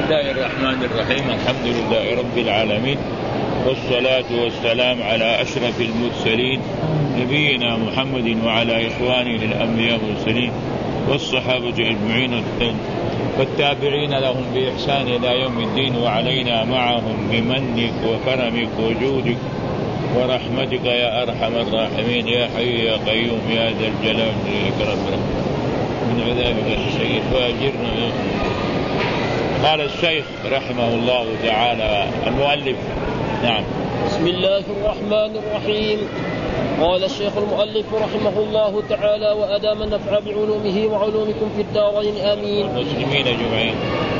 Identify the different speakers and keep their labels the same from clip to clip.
Speaker 1: الله الرحمن الرحيم. الحمد لله رب العالمين، والصلاة والسلام على أشرف المرسلين نبينا محمد وعلى إخوانه الأنبياء والمرسلين والصحابة أجمعين والتابعين لهم بإحسان إلى يوم الدين، وعلينا معهم بمنك وكرمك وجودك ورحمتك يا أرحم الراحمين يا حي يا قيوم يا ذا الجلال والإكرام من عذابك السيء فأجرنا. قال الشيخ رحمه الله تعالى المؤلف. نعم.
Speaker 2: بسم الله الرحمن الرحيم. قال الشيخ المؤلف رحمه الله تعالى: وأدام النفع بعلومه وعلومكم في الدارين آمين.
Speaker 1: المسلمين أجمعين.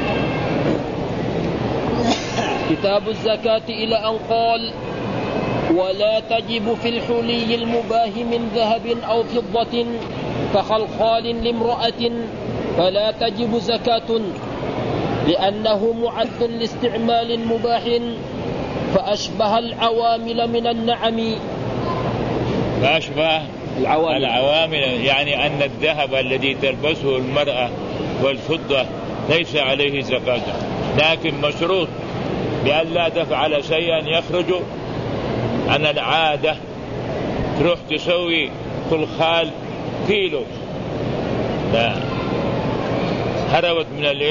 Speaker 2: كتاب الزكاة إلى أن قال: ولا تجب في الحلي المباه من ذهب أو فضة كخلخال لامرأة فلا تجب زكاة، لأنه معد لاستعمال مباح فأشبه العوامل من النعم.
Speaker 1: فأشبه العوامل يعني أن الذهب الذي تلبسه المرأة والفضة ليس عليه زكاة، لكن مشروط بأن لا تفعل شيئا يخرج عن العادة. تروح تسوي خلخال كيلو، لا، هربت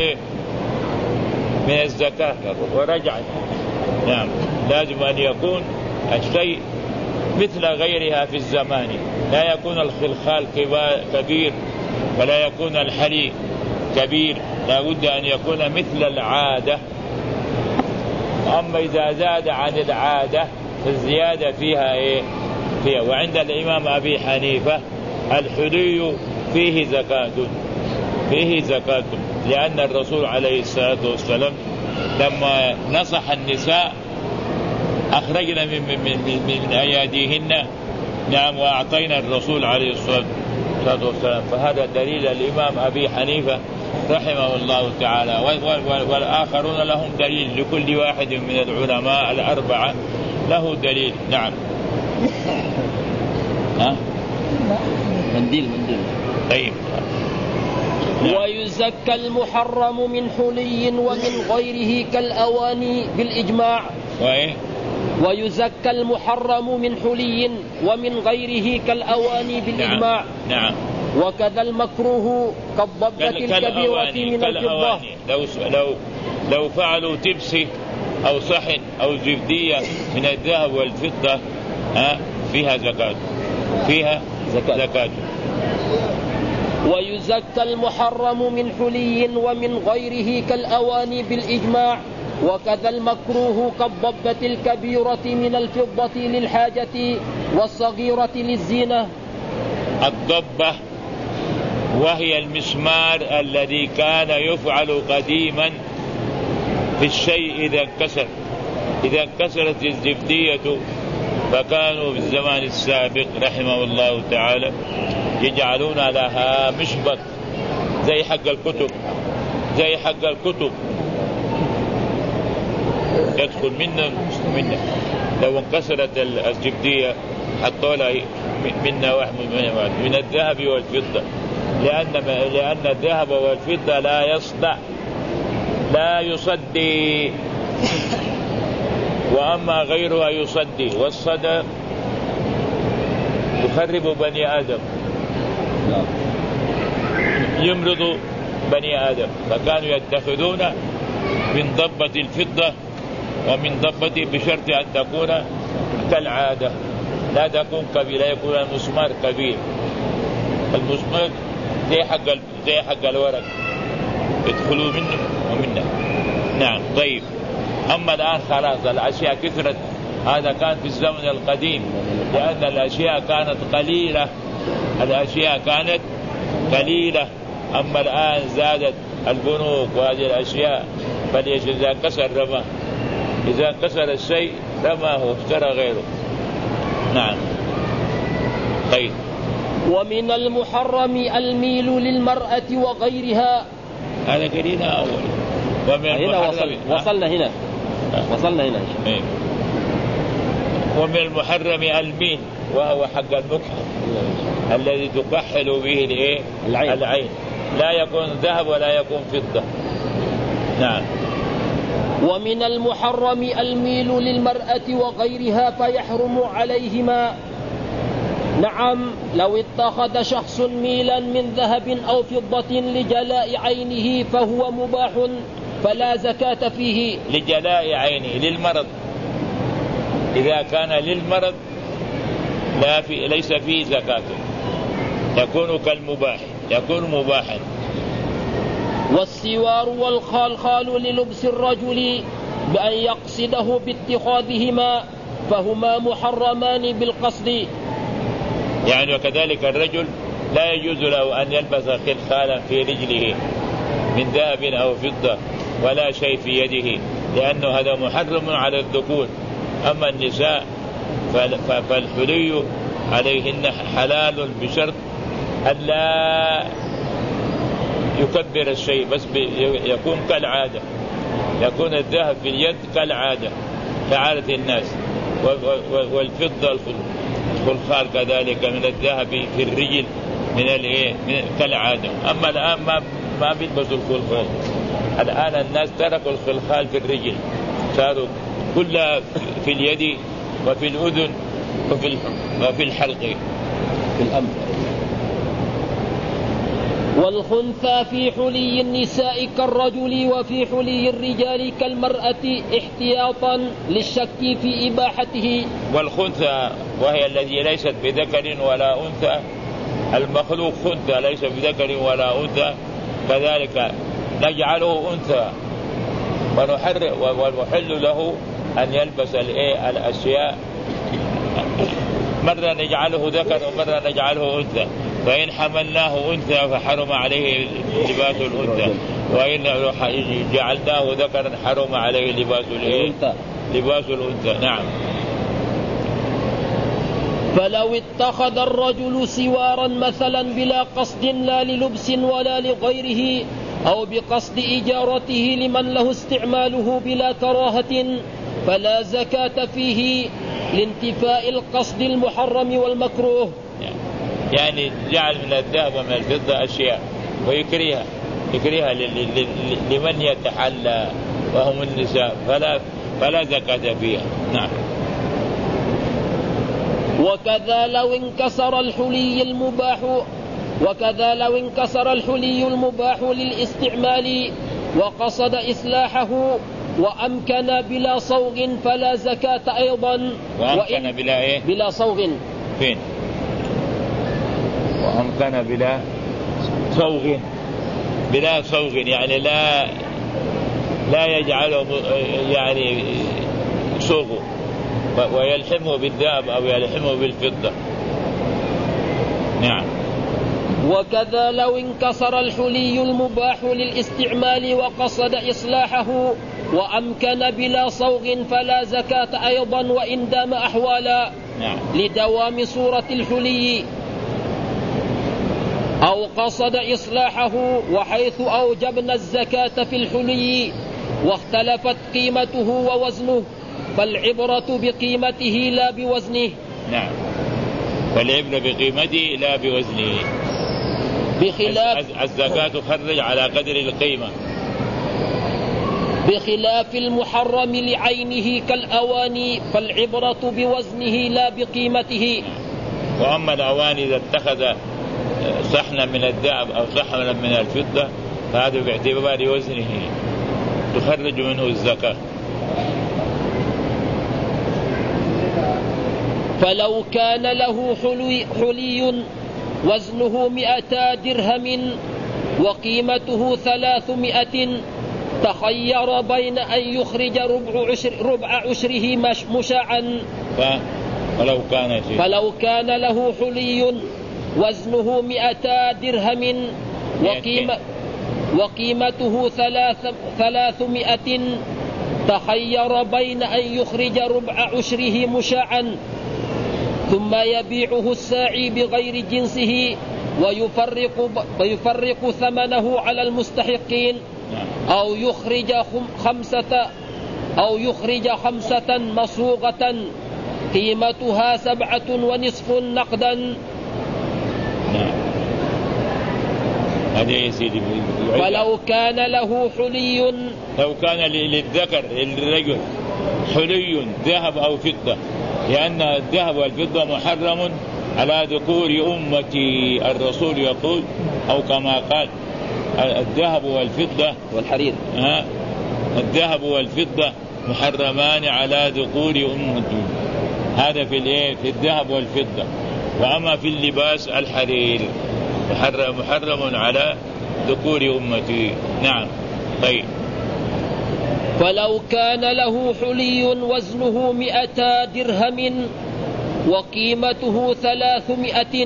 Speaker 1: من الزكاة ورجعت. نعم، لازم أن يكون الشيء مثل غيرها في الزمان، لا يكون الخلخال كبير ولا يكون الحلي كبير، لا بد أن يكون مثل العادة. أما إذا زاد عن العادة فالزيادة فيها فيها. وعند الإمام أبي حنيفة الحلي فيه زكاة، لأن الرسول عليه الصلاة والسلام لما نصح النساء أخرجنا من أياديهن، نعم، وأعطينا الرسول عليه الصلاة والسلام. فهذا دليل الإمام أبي حنيفة رحمه الله تعالى، والآخرون لهم دليل، لكل واحد من العلماء الأربعة له دليل. نعم.
Speaker 2: منديل.
Speaker 1: طيب.
Speaker 2: ويزكى المحرم من حلي ومن غيره كالأواني بالإجماع. ويزكى المحرم من حلي ومن غيره كالأواني بالإجماع.
Speaker 1: نعم.
Speaker 2: وكذا المكروه كالضبة الكبيرة من الفضة.
Speaker 1: لو فعلوا تبسي أو صحن أو زبدية من الذهب والفضة فيها زكاة.
Speaker 2: ويزكى المحرم من حلي ومن غيره كالأواني بالإجماع. وكذا المكروه كالضبة الكبيرة من الفضة للحاجة والصغيرة للزينة.
Speaker 1: الضبة وهي المسمار الذي كان يفعل قديما في الشيء إذا انكسرت الزبدية، فكانوا في الزمان السابق رحمه الله تعالى يجعلون لها مشبك زي حق الكتب يدخل منه. لو انكسرت الزبدية حطوا لها منها واحد من الذهب والفضة، لأن الذهب والفضة لا يصدي، وأما غيرها يصدي، والصدى يخرب بني آدم، يمرض بني آدم. فكانوا يتخذون من ضبة الفضة ومن ضبة بشرط أن تكون كالعادة، لا تكون كبيرة، لا يكون المسمار كبير. المسمار زي حق الورق يدخلوا منه ومنه. نعم. طيب. أما الآن خلاص الأشياء كثرت، هذا كان في الزمن القديم، لأن الأشياء كانت قليلة. أما الآن زادت البنوك وهذه الأشياء، إذا انكسر رماه، إذا انكسر الشيء رماه واشترى غيره. نعم. طيب.
Speaker 2: ومن المحرم الميل للمرأة وغيرها.
Speaker 1: هذا قرينا أول.
Speaker 2: وصلنا هنا.
Speaker 1: ومن المحرم الميل، وهو حق المكحل الذي تكحل به العين، لا يكون ذهب ولا يكون فضة. نعم.
Speaker 2: ومن المحرم الميل للمرأة وغيرها فيحرم عليهما. نعم، لو اتخذ شخص ميلا من ذهب أو فضة لجلاء عينه فهو مباح فلا زكاة فيه.
Speaker 1: لجلاء عينه للمرض، إذا كان للمرض ليس فيه زكاة، يكون كالمباح، يكون مباحا.
Speaker 2: والسوار والخالخال للبس الرجل بأن يقصده باتخاذهما فهما محرمان بالقصد.
Speaker 1: يعني وكذلك الرجل لا يجوز له أن يلبس خلخالا في رجله من ذهب أو فضة ولا شيء في يده، لأنه هذا محرم على الذكور. أما النساء فالحلي عليهن حلال بشرط أن لا يكبر الشيء، بس يكون كالعادة، يكون الذهب في اليد كالعادة كعادة الناس، والفضة الخلخال كذلك من الذهب في الرجل من كالعادة. أما الآن ما بيلبسوا الخلخال، الآن الناس تركوا الخلخال في الرجل، صاروا كلها في اليد وفي الأذن وفي الحلق في الأنف.
Speaker 2: والخنثى في حلي النساء كالرجل وفي حلي الرجال كالمرأة احتياطا للشك في إباحته.
Speaker 1: والخنثى وهي الذي ليست بذكر ولا أنثى، المخلوق خنثى ليس بذكر ولا أنثى، كذلك نجعله أنثى ونحل له أن يلبس الأشياء، مرة نجعله ذكر ومرة نجعله أنثى. فإن حملناه أنثى فحرم عليه لباس الأنثى، وإن جعلناه ذكرا حرم عليه لباس الأنثى. نعم.
Speaker 2: فلو اتخذ الرجل سوارا مثلا بلا قصد لا للبس ولا لغيره أو بقصد إجارته لمن له استعماله بلا كراهة فلا زكاة فيه لانتفاء القصد المحرم والمكروه.
Speaker 1: يعني جعل من الذهب ومن الفضة أشياء ويكريها لمن يتحلى وهم النساء فلا زكاة فيها. نعم.
Speaker 2: وكذا لو انكسر الحلي المباح للاستعمال وقصد إصلاحه وأمكن بلا صوغ فلا زكاة أيضا.
Speaker 1: وأمكن
Speaker 2: بلا صوغ.
Speaker 1: فين؟ وأمكن بلا صوغ يعني لا يجعله يعني صوغه ويلحمه بالذهب أو يلحمه بالفضة. نعم.
Speaker 2: وكذا لو انكسر الحلي المباح للاستعمال وقصد إصلاحه وأمكن بلا صوغ فلا زكاة أيضا وإن دام أحوالا.
Speaker 1: نعم.
Speaker 2: لدوام صورة الحلي أو قصد إصلاحه، وحيث أوجبنا الزكاة في الحلي واختلفت قيمته ووزنه فالعبرة بقيمته لا بوزنه.
Speaker 1: نعم. فالعبرة بقيمته لا بوزنه.
Speaker 2: بخلاف
Speaker 1: الزكاة تخرج على قدر القيمة،
Speaker 2: بخلاف المحرم لعينه كالأواني فالعبرة بوزنه لا بقيمته.
Speaker 1: وأما الأواني إذا اتخذ صحنا من الذهب أو صحنا من الفضة فهذا باعتبار وزنه تخرج منه الزكاة.
Speaker 2: فلو كان له حلي وزنه 200 درهم وقيمته 300 تخير بين أن يخرج ربع عشره مشاعا. فلو كان له حلي وزنه 200 درهم وقيمته 300 تخير بين أن يخرج ربع عشره مشاعا ثم يبيعه الساعي بغير جنسه ويفرق ثمنه على المستحقين أو يخرج خمسة مصوغة قيمتها 7.5 نقدا.
Speaker 1: هذا يا سيدي.
Speaker 2: ولو كان له حلي،
Speaker 1: لو كان للذكر للرجل حلي ذهب أو فضة، لأن الذهب والفضة محرم على ذكور أمتي. الرسول يقول أو كما قال الذهب والفضة
Speaker 2: والحرير،
Speaker 1: الذهب والفضة محرمان على ذكور أمتي. هذا في الذهب والفضة. وأما في اللباس الحرير محرم على ذكور أمتي. نعم. طيب.
Speaker 2: فلو كان له حلي وزنه 200 درهم وقيمته 300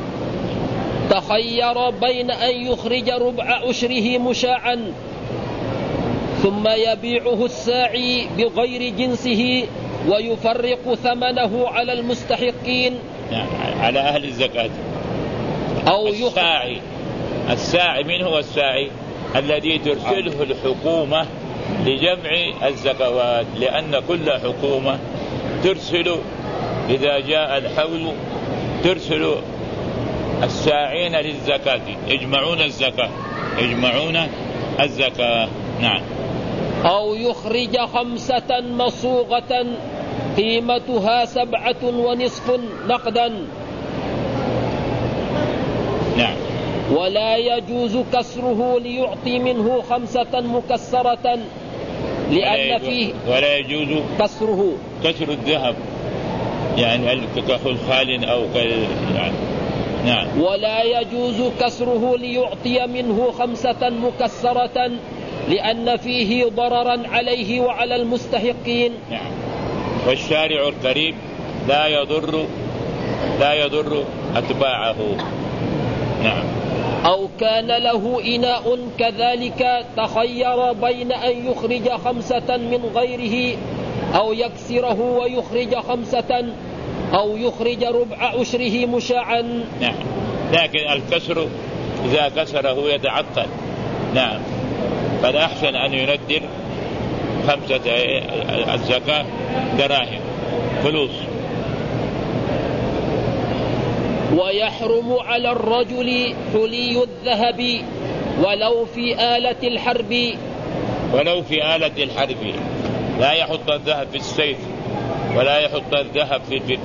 Speaker 2: تخير بين أن يخرج ربع عشره مشاعا ثم يبيعه الساعي بغير جنسه ويفرق ثمنه على المستحقين،
Speaker 1: على أهل الزكاة،
Speaker 2: أو
Speaker 1: الساعي من هو الساعي؟ الذي ترسله الحكومة لجمع الزكوات، لأن كل حكومة ترسل إذا جاء الحول ترسل الساعين للزكاة يجمعون الزكاة. نعم.
Speaker 2: أو يخرج 5 مصوغة قيمتها 7.5 نقدا.
Speaker 1: نعم.
Speaker 2: ولا يجوز كسره ليعطي منه 5 مكسرة، لأن فيه
Speaker 1: ولا يجوز كسر الذهب، يعني كخلخال أو يعني. نعم.
Speaker 2: ولا يجوز كسره ليعطي منه 5 مكسرة، لأن فيه ضررا عليه وعلى المستحقين.
Speaker 1: نعم. والشارع الكريم لا يضر أتباعه. نعم.
Speaker 2: أو كان له إناء كذلك تخير بين أن يخرج 5 من غيره أو يكسره ويخرج 5 أو يخرج ربع عشره مشاعا.
Speaker 1: نعم. لكن الكسر إذا كسره يتعطل. نعم. فالأحسن أن يندر 5 الزكاة دراهم فلوس.
Speaker 2: ويحرم على الرجل حلي الذهب ولو في آلة الحرب. لا يحط الذهب في السيف، ولا يحط الذهب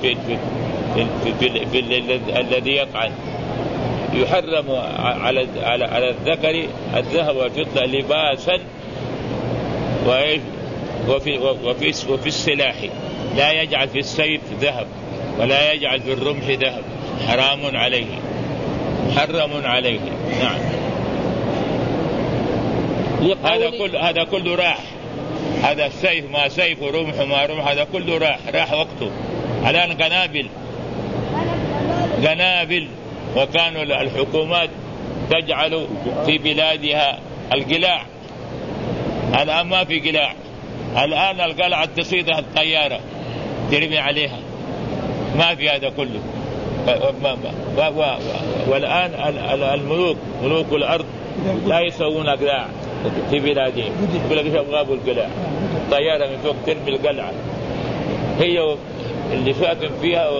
Speaker 2: في الذي يطعن. يحرم على الذكر الذهب والفضة لباسا وفي السلاح. لا يجعل في السيف ذهب ولا يجعل في الرمح ذهب، محرم عليه. نعم.
Speaker 1: هذا كله راح. هذا السيف ما سيف ورمح ما رمح، هذا كله راح وقته. الآن قنابل وكانوا الحكومات تجعل في بلادها القلاع. الآن ما في قلاع. الآن القلعة تصيدها الطيارة ترمي عليها، ما في هذا كله. والآن ملوك الأرض لا يسوون قلاع في بلادهم، يقول لك غابوا القلاع، الطيارة من فوق ترمي القلعة، هي اللي ساكن فيها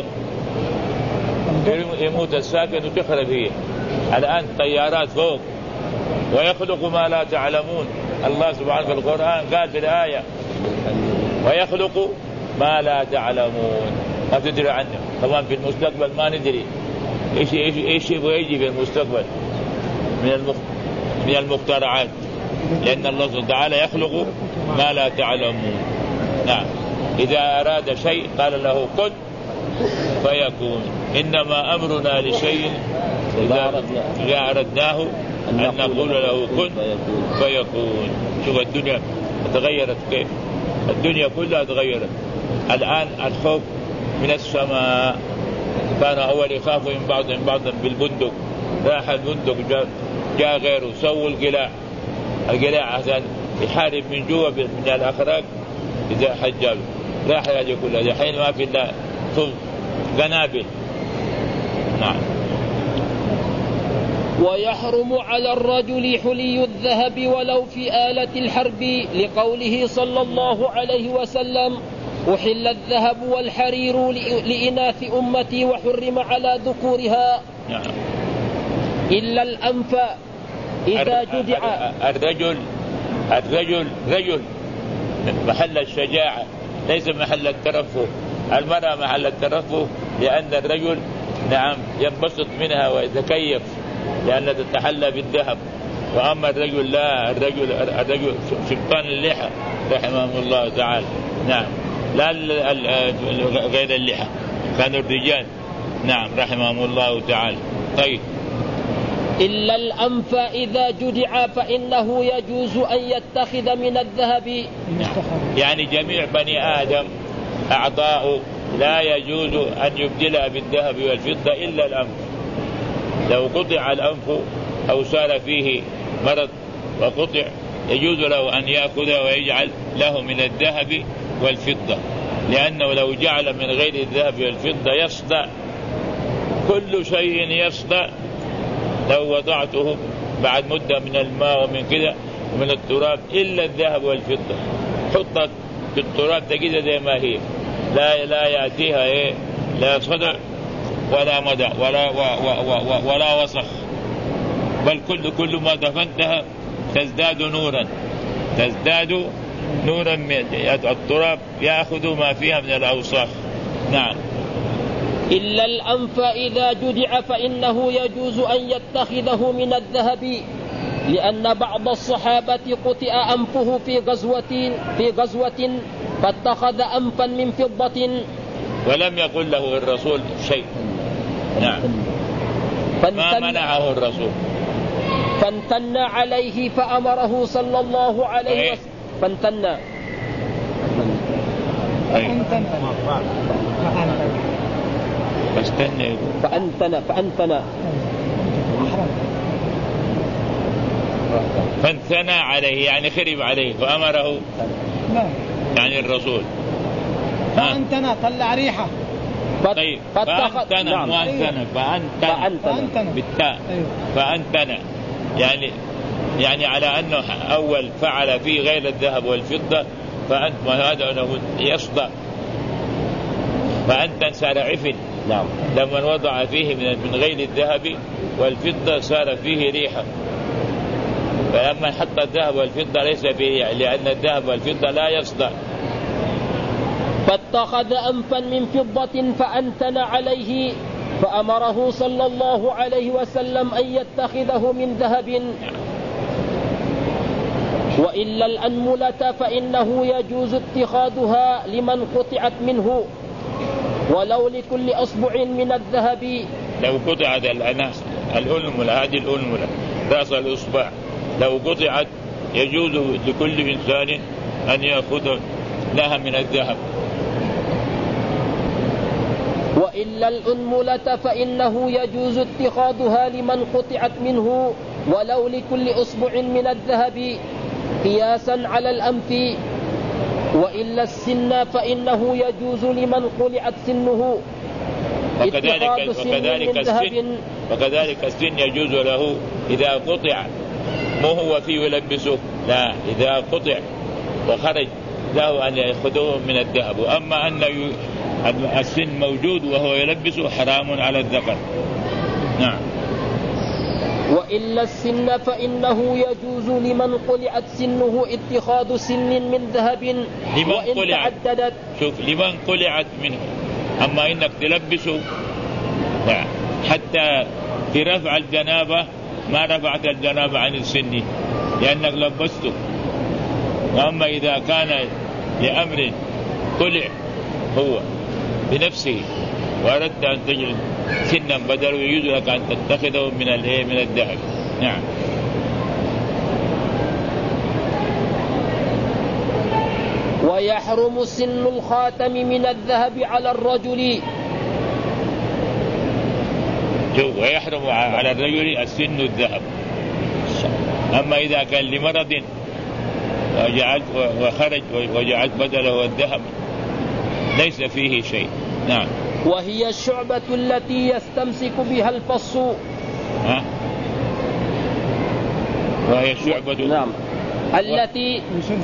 Speaker 1: يموت الساكن وتخرب هي. الآن طيارات فوق. ويخلق ما لا تعلمون. الله سبحانه في القرآن قال في الآية ويخلق ما لا تعلمون، ما تدري عنه. طبعا في المستقبل ما ندري ايش يبغى يجي في المستقبل من المخترعات، لأن الله سبحانه وتعالى يخلق ما لا تعلمون. نعم. إذا أراد شيء قال له كن فيكون. إنما أمرنا لشيء إذا أردناه أن نقول له كن فيكون. شوف الدنيا تغيرت كيف، الدنيا كلها تغيرت. الآن الخوف من السماء. كان أول يخافوا من بعض بالبندق، راح البندق جاء غيره سووا القلاع عشان يحارب من جوا من الأخراق. إذا حجاب راح هذه كلها الحين ما في إلا قنابل. نعم.
Speaker 2: ويحرم على الرجل حلي الذهب ولو في آلة الحرب، لقوله صلى الله عليه وسلم أحل الذهب والحرير لإناث أمتي وحرم على ذكورها.
Speaker 1: نعم.
Speaker 2: إلا الأنف إذا جدع
Speaker 1: الرجل رجل محل الشجاعة ليس محل الترفه. المرأة محل الترفه لأن الرجل نعم ينبسط منها ويتكيف لأنها تتحلى بالذهب، وأما الرجل لا، الرجل سلطان اللحى رحمه الله تعالى. نعم لا غير اللحى كانوا الرجال نعم رحمهم الله تعالى. طيب
Speaker 2: إلا الأنف إذا جدع فإنه يجوز أن يتخذ من الذهب.
Speaker 1: نعم. يعني جميع بني آدم أعضاء لا يجوز أن يبدلها بالذهب والفضة إلا الأنف. لو قطع الأنف أو صار فيه مرض وقطع يجوز له أن يأخذ ويجعل له من الذهب والفضة، لأنه لو جعل من غير الذهب والفضة يصدأ، كل شيء يصدأ لو وضعته بعد مدة من الماء ومن كذا ومن التراب إلا الذهب والفضة. حطت في التراب تجد زي ما هي، لا يأتيها لا صدع ولا مدى ولا وسخ، بل كل ما دفنتها تزداد نورا من التراب يأخذ ما فيها من الأوساخ. نعم.
Speaker 2: إلا الأنف إذا جدع فإنه يجوز أن يتخذه من الذهب، لأن بعض الصحابة قطع أنفه في غزوة فاتخذ أنفا من فضة
Speaker 1: ولم يقل له الرسول شيء. نعم. ما منعه الرسول،
Speaker 2: فامتن عليه فأمره صلى الله عليه وسلم. فامتن
Speaker 1: فانثنى عليه يعني خرب عليه فأمره يعني الرسول.
Speaker 3: فأنتنا طلع ريحة.
Speaker 1: طيب فأنتنا بالتاء فأنتنا يعني على أنه أول فعل فيه غير الذهب والفضة فأنت وهذا أنه يصدأ، فأنت صار عفن.
Speaker 2: نعم.
Speaker 1: لما وضع فيه من غير الذهب والفضة صار فيه ريحة، فلما حط الذهب والفضة ليس فيه، لأن الذهب والفضة لا يصدأ.
Speaker 2: فاتخذ أنفا من فضة فأنتن عليه فأمره صلى الله عليه وسلم أن يتخذه من ذهب. وإلا الأنملة فإنه يجوز اتخاذها لمن قطعت منه ولو لكل أصبع من الذهب.
Speaker 1: لو قطعت الأنملة هذه الأنملة رأس الأصبع لو قطعت يجوز لكل إنسان أن يأخذ لها من الذهب.
Speaker 2: وإلا الأنملة فإنه يجوز اتخاذها لمن قطعت منه ولو لكل أصبع من الذهب قياسا على الأنف. وإلا السن فإنه يجوز لمن قلعت سنه
Speaker 1: وكذلك السن يجوز له إذا قطع مو هو فيه يلبسه، لا، إذا قطع وخرج له أن يأخذه من الذهب. وأما أن السن موجود وهو يلبسه حرام على الذكر. نعم.
Speaker 2: وإلا السن فإنه يجوز لمن قلعت سنه اتخاذ سن من ذهب وإن تعددت.
Speaker 1: شوف لمن قلعت منه، أما إنك تلبسه لا. حتى في رفع الجنابة ما رفعت الجنابة عن السن لأنك لبسته. وأما إذا كان لأمر قلع هو بنفسه وأردت أن تجعل سنا بدل يجوز لك أن تتخذه من الذهب. نعم.
Speaker 2: ويحرم سن الخاتم من الذهب على الرجل.
Speaker 1: ويحرم على الرجل السن الذهب. أما إذا كان لمرض وخرج وجعلت بدله الذهب ليس فيه شيء. نعم.
Speaker 2: وهي الشعبة التي يستمسك بها الفص.
Speaker 1: وهي الشعبة
Speaker 2: نعم التي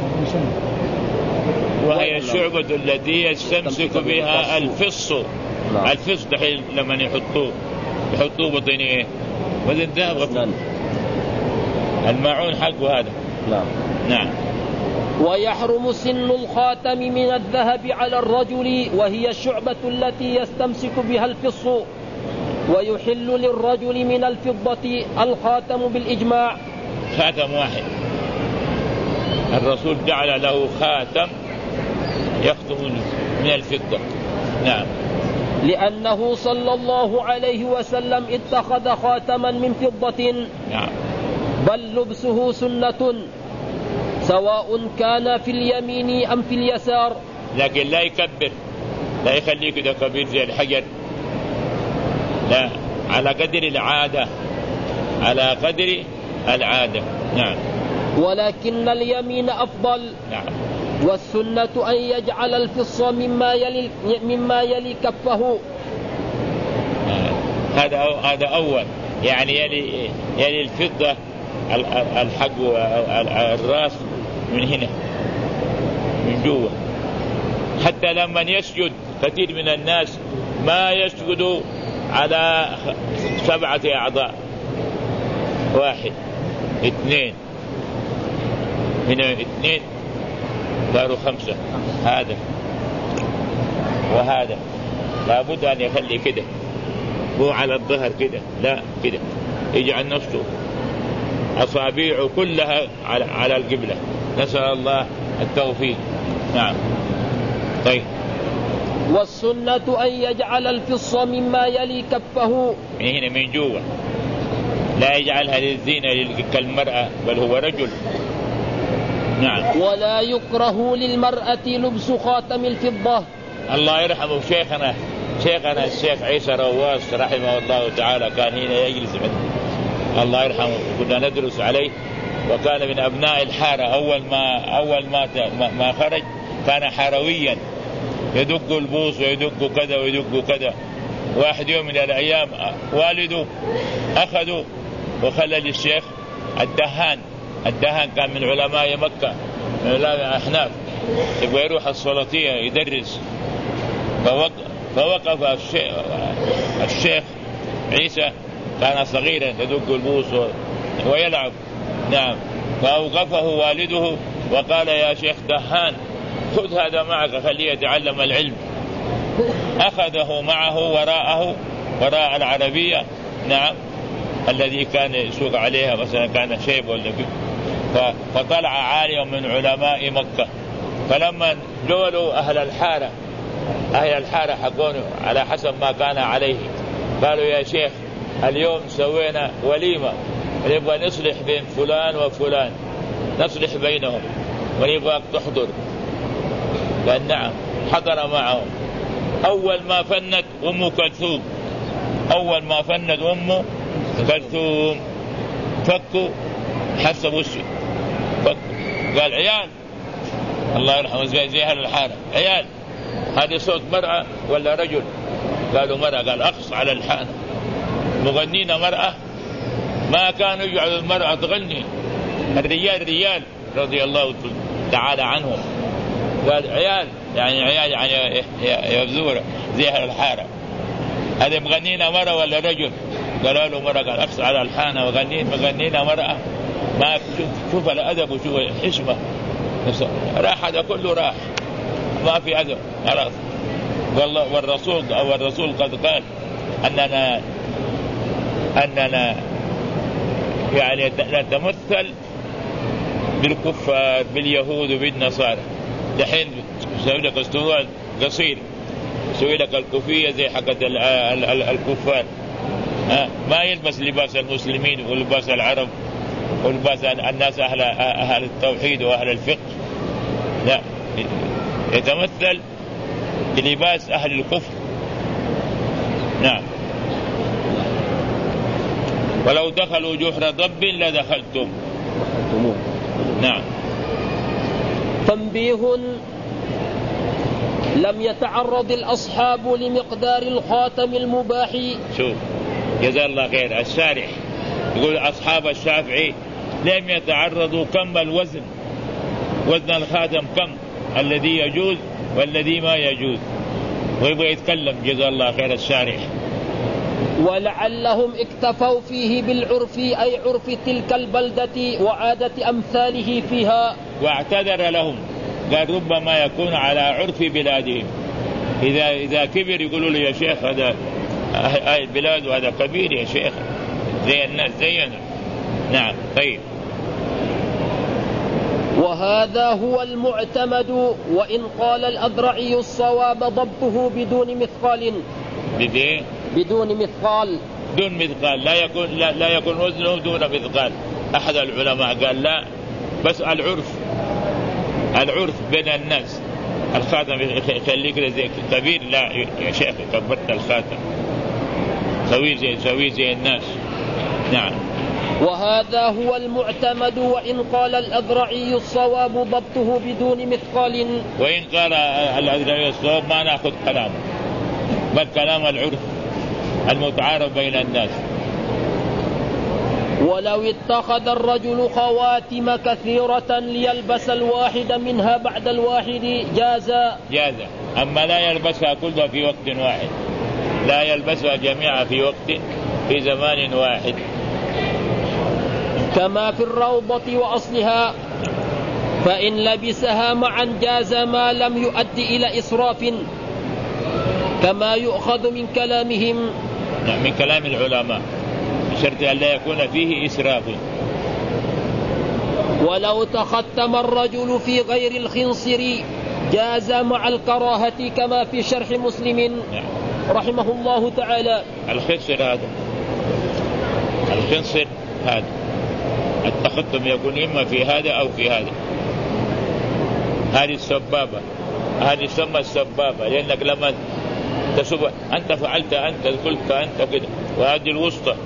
Speaker 1: وهي الشعبة التي يستمسك بها الفص. نعم. الفص دحين لما يحطوه بطينه وزن ذهب الماعون حقه هذا. نعم.
Speaker 2: ويحرم سن الخاتم من الذهب على الرجل وهي الشعبة التي يستمسك بها الفص، ويحل للرجل من الفضة الخاتم بالإجماع.
Speaker 1: خاتم واحد، الرسول جعل له خاتم يختم من الفضة. نعم.
Speaker 2: لأنه صلى الله عليه وسلم اتخذ خاتما من فضة.
Speaker 1: نعم.
Speaker 2: بل لبسه سنة سواء كان في اليمين أم في اليسار.
Speaker 1: لكن لا يكبر، لا يخليه كده كبير زي الحجر، لا، على قدر العادة، على قدر العادة. نعم.
Speaker 2: ولكن اليمين أفضل.
Speaker 1: نعم.
Speaker 2: والسنة أن يجعل الفص مما يلي كفه.
Speaker 1: هذا أول، يعني يلي الفضة الحق الراس من هنا من جوا. حتى لما يسجد كثير من الناس ما يسجدوا على 7 أعضاء، 1 2 هنا 2 صاروا 5، هذا وهذا لابد أن يخلي كده، مو على الظهر كده، لا كده، يجعل نفسه أصابعه كلها على القبلة. نسأل الله التوفيق. نعم. طيب.
Speaker 2: والسنة أن يجعل الفص مما يلي كفه
Speaker 1: من هنا من جوا، لا يجعلها للزينة كالمرأة، بل هو رجل. نعم.
Speaker 2: ولا يكره للمرأة لبس خاتم الفضة.
Speaker 1: الله يرحمه شيخنا الشيخ عيسى رواس رحمه الله تعالى، كان هنا يجلس الله يرحمه، كنا ندرس عليه، وكان من أبناء الحارة. أول ما خرج كان حرويا، يدق البوص ويدق كذا ويدق كذا. واحد يوم من الأيام والده أخذه وخلى للشيخ الدهان كان من علماء مكة، من علماء أحناف، يبغى يروح السلطية يدرس. فوقف الشيخ عيسى، كان صغيرا يدق البوص ويلعب. نعم. فأوقفه والده وقال: يا شيخ دهان، خذ هذا معك خليه يتعلم العلم. أخذه معه وراء العربية. نعم. الذي كان يسوق عليها مثلا كان شيب ولا فطلع عالم من علماء مكة. فلما جولوا أهل الحارة حقونه على حسب ما كان عليه، قالوا: يا شيخ، اليوم سوينا وليمة ونبغى نصلح بين فلان وفلان، نصلح بينهم ونبغاك تحضر. قال: نعم. حضر معهم. أول ما فنت أم كلثوم فكوا حسب وشه، قال: عيال، الله يرحمه زي أهل الحارة، عيال، هذا صوت مرأة ولا رجل؟ قالوا: مرأة. قال: أخص على الحانة، مغنين مرأة، ما كانوا يجعلوا المرأة تغني، الرجال رضي الله تعالى عنهم. قال: عيال يعني يبذورة زي أهل الحارة، هذا مغنينا مرأة ولا رجل؟ قالوا له مرأة. قال: أخص على الحانة، مغنينا مرأة، ما شوف الأدب وشوف الحشمة. راح هذا كله راح، ما في أدب خلاص. والرسول قد قال أننا يعني نتمثل بالكفار باليهود وبالنصارى. دحين يسوي لك اسطوانة قصير، يسوي لك الكوفية زي حقت الكفار، ما يلبس لباس المسلمين ولباس العرب ولباس الناس أهل التوحيد وأهل الفقه، لا، يتمثل بلباس أهل الكفر. نعم. ولو دخلوا جحر ضب لدخلتم. نعم.
Speaker 2: تنبيه: لم يتعرض الأصحاب لمقدار الخاتم المباح.
Speaker 1: شوف، جزا الله خير، الشارح يقول أصحاب الشافعي لم يتعرضوا كم الوزن، وزن الخاتم كم الذي يجوز والذي ما يجوز، ويبغى يتكلم جزا الله خير الشارح.
Speaker 2: ولعلهم اكتفوا فيه بالعرف أي عرف تلك البلدة وعادة أمثاله فيها.
Speaker 1: واعتذر لهم، قال ربما يكون على عرف بلادهم، إذا كبر يقولوا له يا شيخ هذا البلاد وهذا كبير يا شيخ زي الناس زينا. نعم. طيب.
Speaker 2: وهذا هو المعتمد، وإن قال الأذرعي الصواب ضبطه بدون مثقال. بدون مثقال.
Speaker 1: دون مثقال، لا يكون وزنه دون مثقال. أحد العلماء قال لا، بس العرف بين الناس. الخاتم يخليك زي كبير، لا يا شيخ كبرت الخاتم، سوي زي الناس. نعم.
Speaker 2: وهذا هو المعتمد، وإن قال الأذرعي الصواب ضبطه بدون مثقال.
Speaker 1: وإن قال الأذرعي الصواب ما نأخذ كلامه، بل كلام العرف المتعارف بين الناس.
Speaker 2: ولو اتخذ الرجل خواتم كثيرة ليلبس الواحد منها بعد الواحد جاز.
Speaker 1: أما لا يلبسها كلها في وقت واحد، لا يلبسها جميعا في زمان واحد،
Speaker 2: كما في الروضة وأصلها. فإن لبسها معا جاز ما لم يؤدي إلى إسراف، كما يؤخذ من كلامهم.
Speaker 1: من كلام العلماء، بشرط أن لا يكون فيه إسراف.
Speaker 2: ولو تختم الرجل في غير الخنصر جاز مع الكراهة، كما في شرح مسلم رحمه الله تعالى.
Speaker 1: الخنصر هذا التختم يكون إما في هذا أو في هذا. هذه السبابة، هذه سمى السبابة، لأنك لما تسب أنت فعلت، أنت قلت أنت كده. وهذه الوسطى،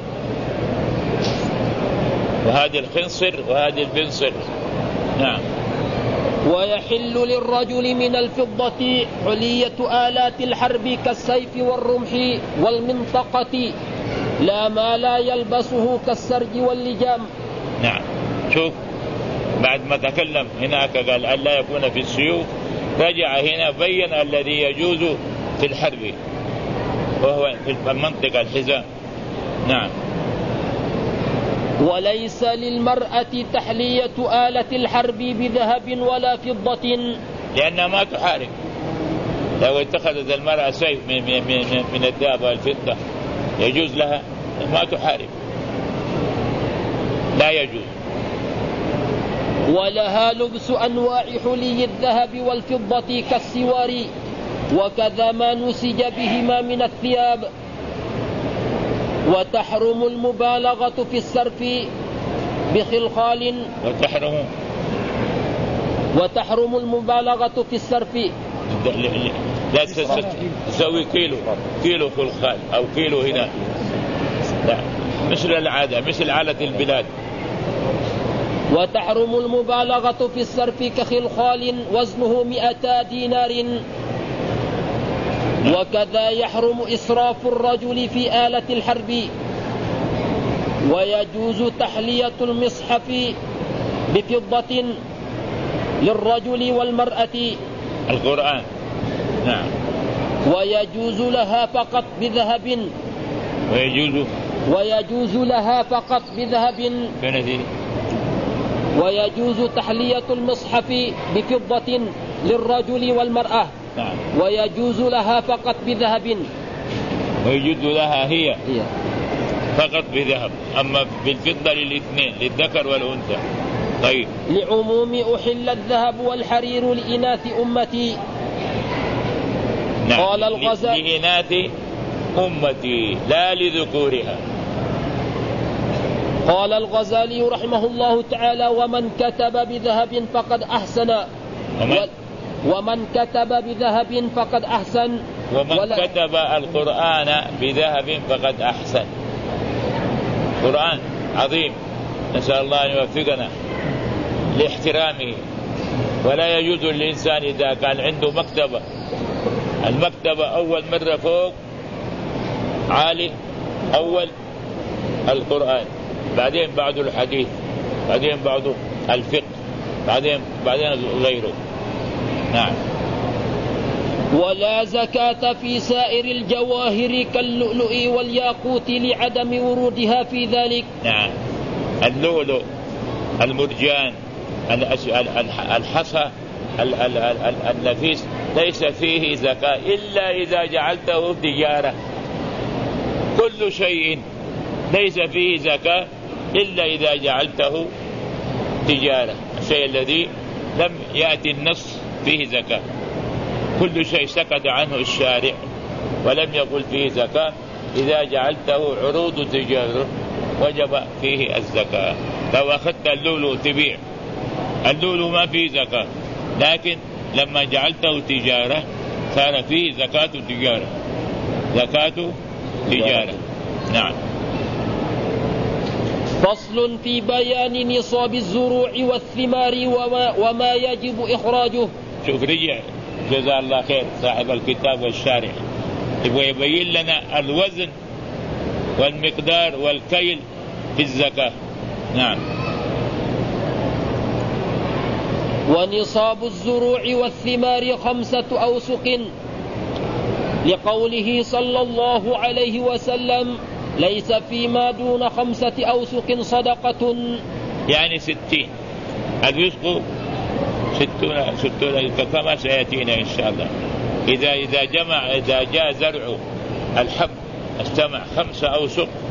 Speaker 1: وهذه الخنصر، وهذه البنصر. نعم.
Speaker 2: ويحل للرجل من الفضة حلية آلات الحرب كالسيف والرمح والمنطقة، لا ما لا يلبسه كالسرج واللجام.
Speaker 1: نعم. شوف، بعد ما تكلم هناك قال ألا يكون في السيوف، رجع هنا بين الذي يجوز في الحرب، وهو في المنطقة الحزام. نعم.
Speaker 2: وليس للمرأة تحلية آلة الحرب بذهب ولا فضة،
Speaker 1: لأنها ما تحارب. لو اتخذت المرأة سيف من الذهب والفضة يجوز لها، ما تحارب، لا يجوز.
Speaker 2: ولها لبس أنواع حلي الذهب والفضة كالسوار، وكذا ما نسج بهما من الثياب. وتحرم المبالغة في السرف بخلخال، وتحرم المبالغة في السرف.
Speaker 1: لا تسوي كيلو خلخال أو كيلو هنا، لا، مثل العادة، مثل عادة البلاد.
Speaker 2: وتحرم المبالغة في السرف كخلخال وزنه 200 دينار. وكذا يحرم إسراف الرجل في آلة الحرب. ويجوز تحلية المصحف بفضة للرجل والمرأة،
Speaker 1: القرآن. نعم.
Speaker 2: ويجوز لها فقط بذهب، ويجوز لها فقط بذهب. ويجوز تحلية المصحف بفضة للرجل والمرأة.
Speaker 1: نعم.
Speaker 2: ويجوز لها فقط بذهب،
Speaker 1: ويجوز لها هي فقط بذهب، أما بالفضة للاثنين، للذكر والأنثى. طيب.
Speaker 2: لعموم أحل الذهب والحرير لإناث أمتي.
Speaker 1: نعم.
Speaker 2: قال الغزالي
Speaker 1: لإناث أمتي لا لذكورها.
Speaker 2: قال الغزالي رحمه الله تعالى: ومن كتب بذهب فقد أحسن. ومن كتب بذهب فقد أحسن.
Speaker 1: ومن كتب القرآن بذهب فقد أحسن. قرآن عظيم، نسأل الله أن يوفقنا لاحترامه. ولا يجوز للإنسان إذا كان عنده مكتبة، المكتبة أول مرة فوق عالي، أول القرآن، بعدين بعد الحديث، بعدين بعد الفقه، بعدين غيره. نعم.
Speaker 2: ولا زكاة في سائر الجواهر كاللؤلؤ والياقوت لعدم ورودها في ذلك.
Speaker 1: نعم، اللؤلؤ، المرجان، الحصى النفيس ليس فيه زكاة إلا إذا جعلته تجارة. كل شيء ليس فيه زكاة إلا إذا جعلته تجارة، الشيء الذي لم يأتي النص فيه زكاة. كل شيء سكت عنه الشارع ولم يقل فيه زكاة إذا جعلته عروض تجارة وجب فيه الزكاة. لو أخذت اللؤلؤ تبيع، اللؤلؤ ما فيه زكاة، لكن لما جعلته تجارة صار فيه زكاة تجارة، زكاة تجارة. نعم.
Speaker 2: فصل في بيان نصاب الزروع والثمار وما يجب إخراجه.
Speaker 1: شوف رجع جزاه الله خير صاحب الكتاب والشارح يبغى يبين لنا الوزن والمقدار والكيل في الزكاة. نعم.
Speaker 2: ونصاب الزروع والثمار 5 أوسق، لقوله صلى الله عليه وسلم: ليس فيما دون 5 أوسق صدقة.
Speaker 1: يعني 60. الوسق 60 كما سيأتينا إن شاء الله. إذا جاء زرع الحب استمع 5 أوسق